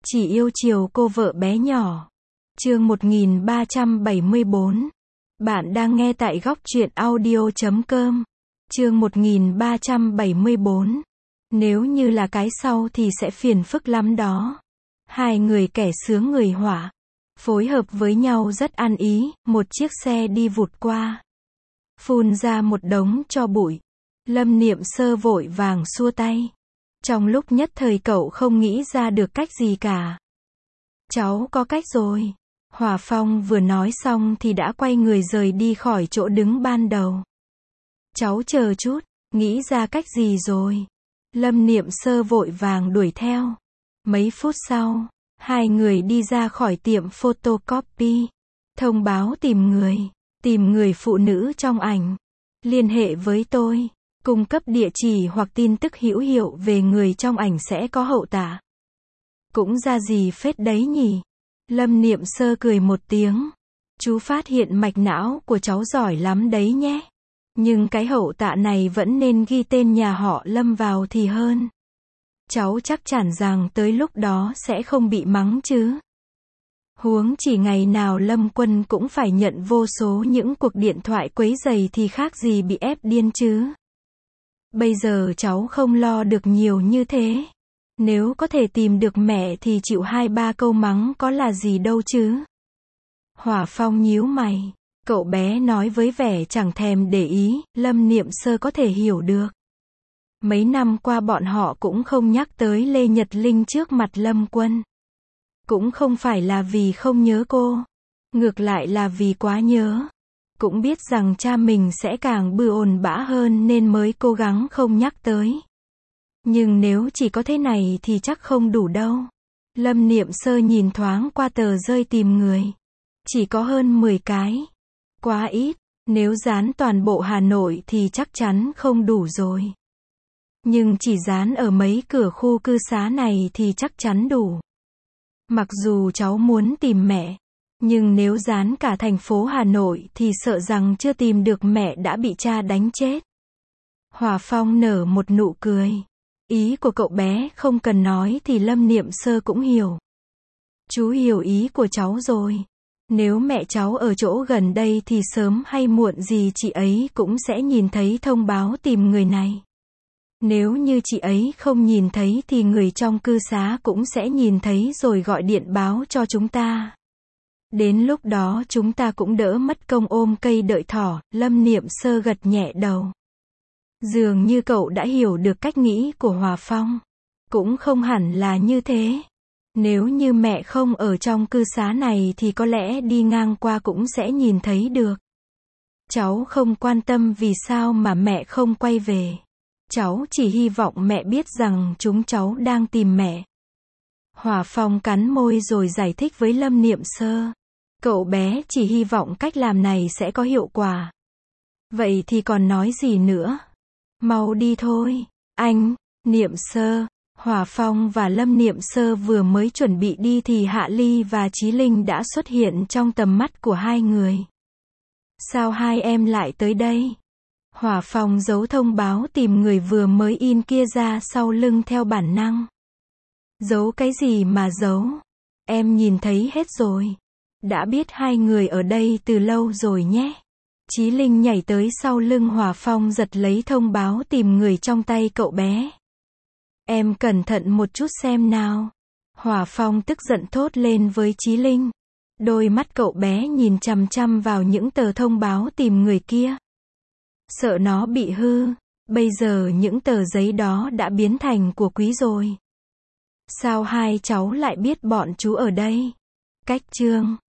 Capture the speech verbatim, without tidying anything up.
Chỉ yêu chiều cô vợ bé nhỏ. Chương một nghìn ba trăm bảy mươi bốn. Bạn đang nghe tại góc truyện audio chấm com. Chương một nghìn ba trăm bảy mươi bốn. Nếu như là cái sau thì sẽ phiền phức lắm đó. Hai người kẻ sướng người họa, phối hợp với nhau rất ăn ý, một chiếc xe đi vụt qua. Phun ra một đống tro bụi. Lâm Niệm Sơ vội vàng xua tay. Trong lúc nhất thời cậu không nghĩ ra được cách gì cả. Cháu có cách rồi. Hòa Phong vừa nói xong thì đã quay người rời đi khỏi chỗ đứng ban đầu. Cháu chờ chút, nghĩ ra cách gì rồi? Lâm Niệm Sơ vội vàng đuổi theo. Mấy phút sau, hai người đi ra khỏi tiệm photocopy. Thông báo tìm người, tìm người phụ nữ trong ảnh. Liên hệ với tôi, cung cấp địa chỉ hoặc tin tức hữu hiệu về người trong ảnh sẽ có hậu tạ. Cũng ra gì phết đấy nhỉ? Lâm Niệm Sơ cười một tiếng. Chú phát hiện mạch não của cháu giỏi lắm đấy nhé. Nhưng cái hậu tạ này vẫn nên ghi tên nhà họ Lâm vào thì hơn. Cháu chắc chắn rằng tới lúc đó sẽ không bị mắng chứ. Huống chỉ ngày nào Lâm Quân cũng phải nhận vô số những cuộc điện thoại quấy rầy thì khác gì bị ép điên chứ. Bây giờ cháu không lo được nhiều như thế. Nếu có thể tìm được mẹ thì chịu hai ba câu mắng có là gì đâu chứ. Hòa Phong nhíu mày. Cậu bé nói với vẻ chẳng thèm để ý, Lâm Niệm Sơ có thể hiểu được. Mấy năm qua bọn họ cũng không nhắc tới Lê Nhật Linh trước mặt Lâm Quân. Cũng không phải là vì không nhớ cô. Ngược lại là vì quá nhớ. Cũng biết rằng cha mình sẽ càng bư ồn bã hơn nên mới cố gắng không nhắc tới. Nhưng nếu chỉ có thế này thì chắc không đủ đâu. Lâm Niệm Sơ nhìn thoáng qua tờ rơi tìm người. Chỉ có hơn mười cái. Quá ít, nếu dán toàn bộ Hà Nội thì chắc chắn không đủ rồi. Nhưng chỉ dán ở mấy cửa khu cư xá này thì chắc chắn đủ. Mặc dù cháu muốn tìm mẹ, nhưng nếu dán cả thành phố Hà Nội thì sợ rằng chưa tìm được mẹ đã bị cha đánh chết. Hòa Phong nở một nụ cười. Ý của cậu bé không cần nói thì Lâm Niệm Sơ cũng hiểu. Chú hiểu ý của cháu rồi. Nếu mẹ cháu ở chỗ gần đây thì sớm hay muộn gì chị ấy cũng sẽ nhìn thấy thông báo tìm người này. Nếu như chị ấy không nhìn thấy thì người trong cư xá cũng sẽ nhìn thấy rồi gọi điện báo cho chúng ta. Đến lúc đó chúng ta cũng đỡ mất công ôm cây đợi thỏ. Lâm Niệm Sơ gật nhẹ đầu. Dường như cậu đã hiểu được cách nghĩ của Hòa Phong. Cũng không hẳn là như thế. Nếu như mẹ không ở trong cư xá này thì có lẽ đi ngang qua cũng sẽ nhìn thấy được. Cháu không quan tâm vì sao mà mẹ không quay về. Cháu chỉ hy vọng mẹ biết rằng chúng cháu đang tìm mẹ. Hòa Phong cắn môi rồi giải thích với Lâm Niệm Sơ. Cậu bé chỉ hy vọng cách làm này sẽ có hiệu quả. Vậy thì còn nói gì nữa? Mau đi thôi. Anh, Niệm Sơ. Hòa Phong và Lâm Niệm Sơ vừa mới chuẩn bị đi thì Hạ Ly và Chí Linh đã xuất hiện trong tầm mắt của hai người. Sao hai em lại tới đây? Hòa Phong giấu thông báo tìm người vừa mới in kia ra sau lưng theo bản năng. Giấu cái gì mà giấu? Em nhìn thấy hết rồi. Đã biết hai người ở đây từ lâu rồi nhé. Chí Linh nhảy tới sau lưng Hòa Phong giật lấy thông báo tìm người trong tay cậu bé. Em cẩn thận một chút xem nào. Hòa Phong tức giận thốt lên với Chí Linh. Đôi mắt cậu bé nhìn chằm chằm vào những tờ thông báo tìm người kia. Sợ nó bị hư. Bây giờ những tờ giấy đó đã biến thành của quý rồi. Sao hai cháu lại biết bọn chú ở đây? Cách chương